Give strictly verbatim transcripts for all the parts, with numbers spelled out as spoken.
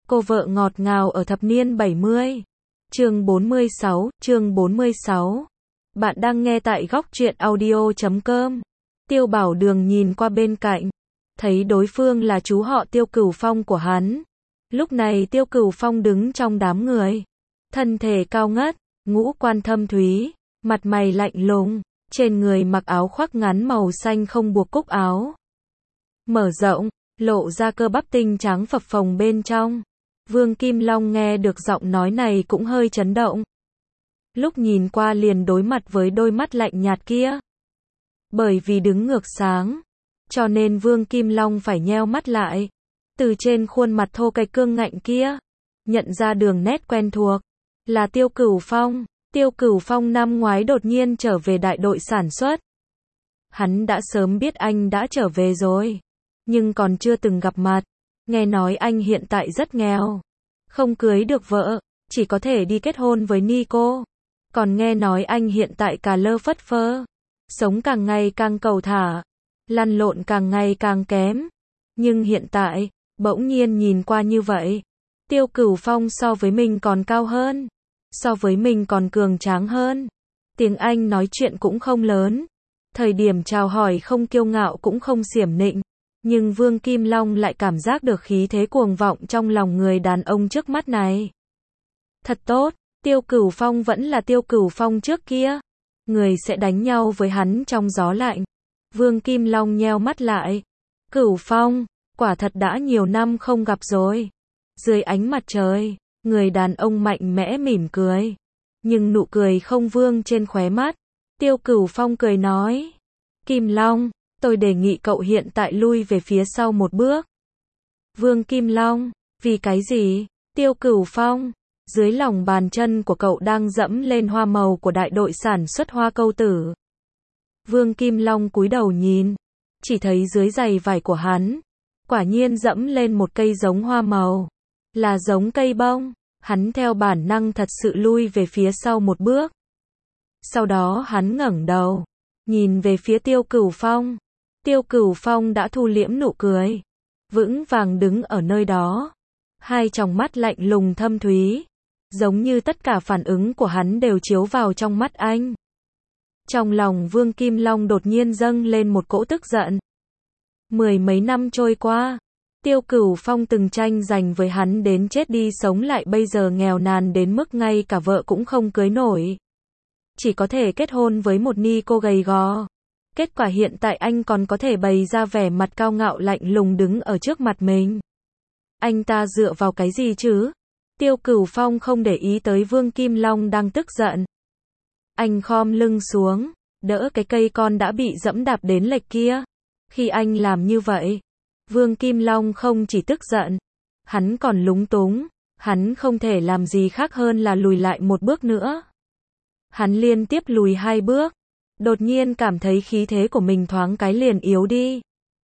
Cô vợ ngọt ngào ở thập niên bảy mươi. Chương bốn mươi sáu, chương bốn mươi sáu. Bạn đang nghe tại góc truyện audio chấm com. Tiêu Bảo Đường nhìn qua bên cạnh, thấy đối phương là chú họ Tiêu Cửu Phong của hắn. Lúc này Tiêu Cửu Phong đứng trong đám người, thân thể cao ngất, ngũ quan thâm thúy, mặt mày lạnh lùng, trên người mặc áo khoác ngắn màu xanh không buộc cúc áo, mở rộng, lộ ra cơ bắp tinh trắng phập phồng bên trong. Vương Kim Long nghe được giọng nói này cũng hơi chấn động. Lúc nhìn qua liền đối mặt với đôi mắt lạnh nhạt kia. Bởi vì đứng ngược sáng, cho nên Vương Kim Long phải nheo mắt lại. Từ trên khuôn mặt thô kệch cương ngạnh kia, nhận ra đường nét quen thuộc, là Tiêu Cửu Phong. Tiêu Cửu Phong năm ngoái đột nhiên trở về đại đội sản xuất. Hắn đã sớm biết anh đã trở về rồi, nhưng còn chưa từng gặp mặt. Nghe nói anh hiện tại rất nghèo, không cưới được vợ, chỉ có thể đi kết hôn với Nico. Còn nghe nói anh hiện tại cà lơ phất phơ, sống càng ngày càng cầu thả, lăn lộn càng ngày càng kém. Nhưng hiện tại, bỗng nhiên nhìn qua như vậy, Tiêu Cửu Phong so với mình còn cao hơn, so với mình còn cường tráng hơn. Tiếng Anh nói chuyện cũng không lớn, thời điểm chào hỏi không kiêu ngạo cũng không xiểm nịnh. Nhưng Vương Kim Long lại cảm giác được khí thế cuồng vọng trong lòng người đàn ông trước mắt này. Thật tốt, Tiêu Cửu Phong vẫn là Tiêu Cửu Phong trước kia. Người sẽ đánh nhau với hắn trong gió lạnh. Vương Kim Long nheo mắt lại. Cửu Phong, quả thật đã nhiều năm không gặp rồi. Dưới ánh mặt trời, người đàn ông mạnh mẽ mỉm cười. Nhưng nụ cười không vương trên khóe mắt. Tiêu Cửu Phong cười nói. Kim Long, tôi đề nghị cậu hiện tại lui về phía sau một bước. Vương Kim Long, vì cái gì? Tiêu Cửu Phong, dưới lòng bàn chân của cậu đang dẫm lên hoa màu của đại đội sản xuất hoa câu tử. Vương Kim Long cúi đầu nhìn, chỉ thấy dưới giày vải của hắn, quả nhiên dẫm lên một cây giống hoa màu, là giống cây bông. Hắn theo bản năng thật sự lui về phía sau một bước. Sau đó hắn ngẩng đầu, nhìn về phía Tiêu Cửu Phong. Tiêu Cửu Phong đã thu liễm nụ cười, vững vàng đứng ở nơi đó, hai tròng mắt lạnh lùng thâm thúy, giống như tất cả phản ứng của hắn đều chiếu vào trong mắt anh. Trong lòng Vương Kim Long đột nhiên dâng lên một cỗ tức giận. Mười mấy năm trôi qua, Tiêu Cửu Phong từng tranh giành với hắn đến chết đi sống lại, bây giờ nghèo nàn đến mức ngay cả vợ cũng không cưới nổi, chỉ có thể kết hôn với một ni cô gầy gò. Kết quả hiện tại anh còn có thể bày ra vẻ mặt cao ngạo lạnh lùng đứng ở trước mặt mình. Anh ta dựa vào cái gì chứ? Tiêu Cửu Phong không để ý tới Vương Kim Long đang tức giận. Anh khom lưng xuống, đỡ cái cây con đã bị dẫm đạp đến lệch kia. Khi anh làm như vậy, Vương Kim Long không chỉ tức giận, hắn còn lúng túng, hắn không thể làm gì khác hơn là lùi lại một bước nữa. Hắn liên tiếp lùi hai bước. Đột nhiên cảm thấy khí thế của mình thoáng cái liền yếu đi.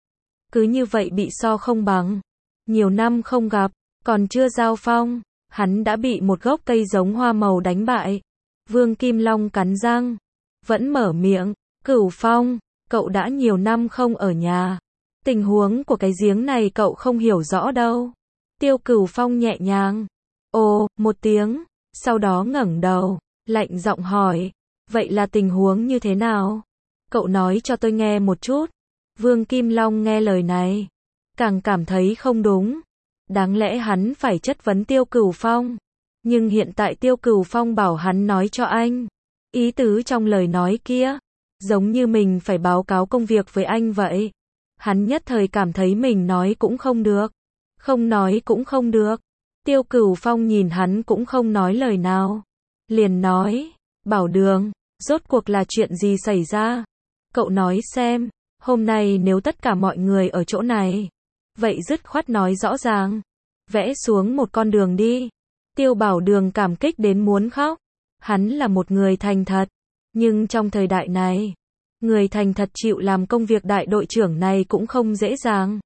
Cứ như vậy bị so không bằng. Nhiều năm không gặp, còn chưa giao phong, hắn đã bị một gốc cây giống hoa màu đánh bại. Vương Kim Long cắn răng, vẫn mở miệng. Cửu Phong, cậu đã nhiều năm không ở nhà. Tình huống của cái giếng này cậu không hiểu rõ đâu. Tiêu Cửu Phong nhẹ nhàng. Ồ, một tiếng, sau đó ngẩng đầu, lạnh giọng hỏi. Vậy là tình huống như thế nào? Cậu nói cho tôi nghe một chút. Vương Kim Long nghe lời này, càng cảm thấy không đúng. Đáng lẽ hắn phải chất vấn Tiêu Cửu Phong. Nhưng hiện tại Tiêu Cửu Phong bảo hắn nói cho anh. Ý tứ trong lời nói kia, giống như mình phải báo cáo công việc với anh vậy. Hắn nhất thời cảm thấy mình nói cũng không được, không nói cũng không được. Tiêu Cửu Phong nhìn hắn cũng không nói lời nào. Liền nói, Bảo Đường, rốt cuộc là chuyện gì xảy ra? Cậu nói xem, hôm nay nếu tất cả mọi người ở chỗ này, vậy dứt khoát nói rõ ràng, vẽ xuống một con đường đi. Tiêu Bảo Đường cảm kích đến muốn khóc. Hắn là một người thành thật, nhưng trong thời đại này, người thành thật chịu làm công việc đại đội trưởng này cũng không dễ dàng.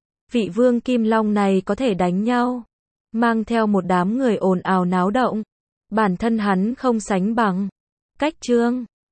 Vị Vương Kim Long này có thể đánh nhau, mang theo một đám người ồn ào náo động, bản thân hắn không sánh bằng. Cách chương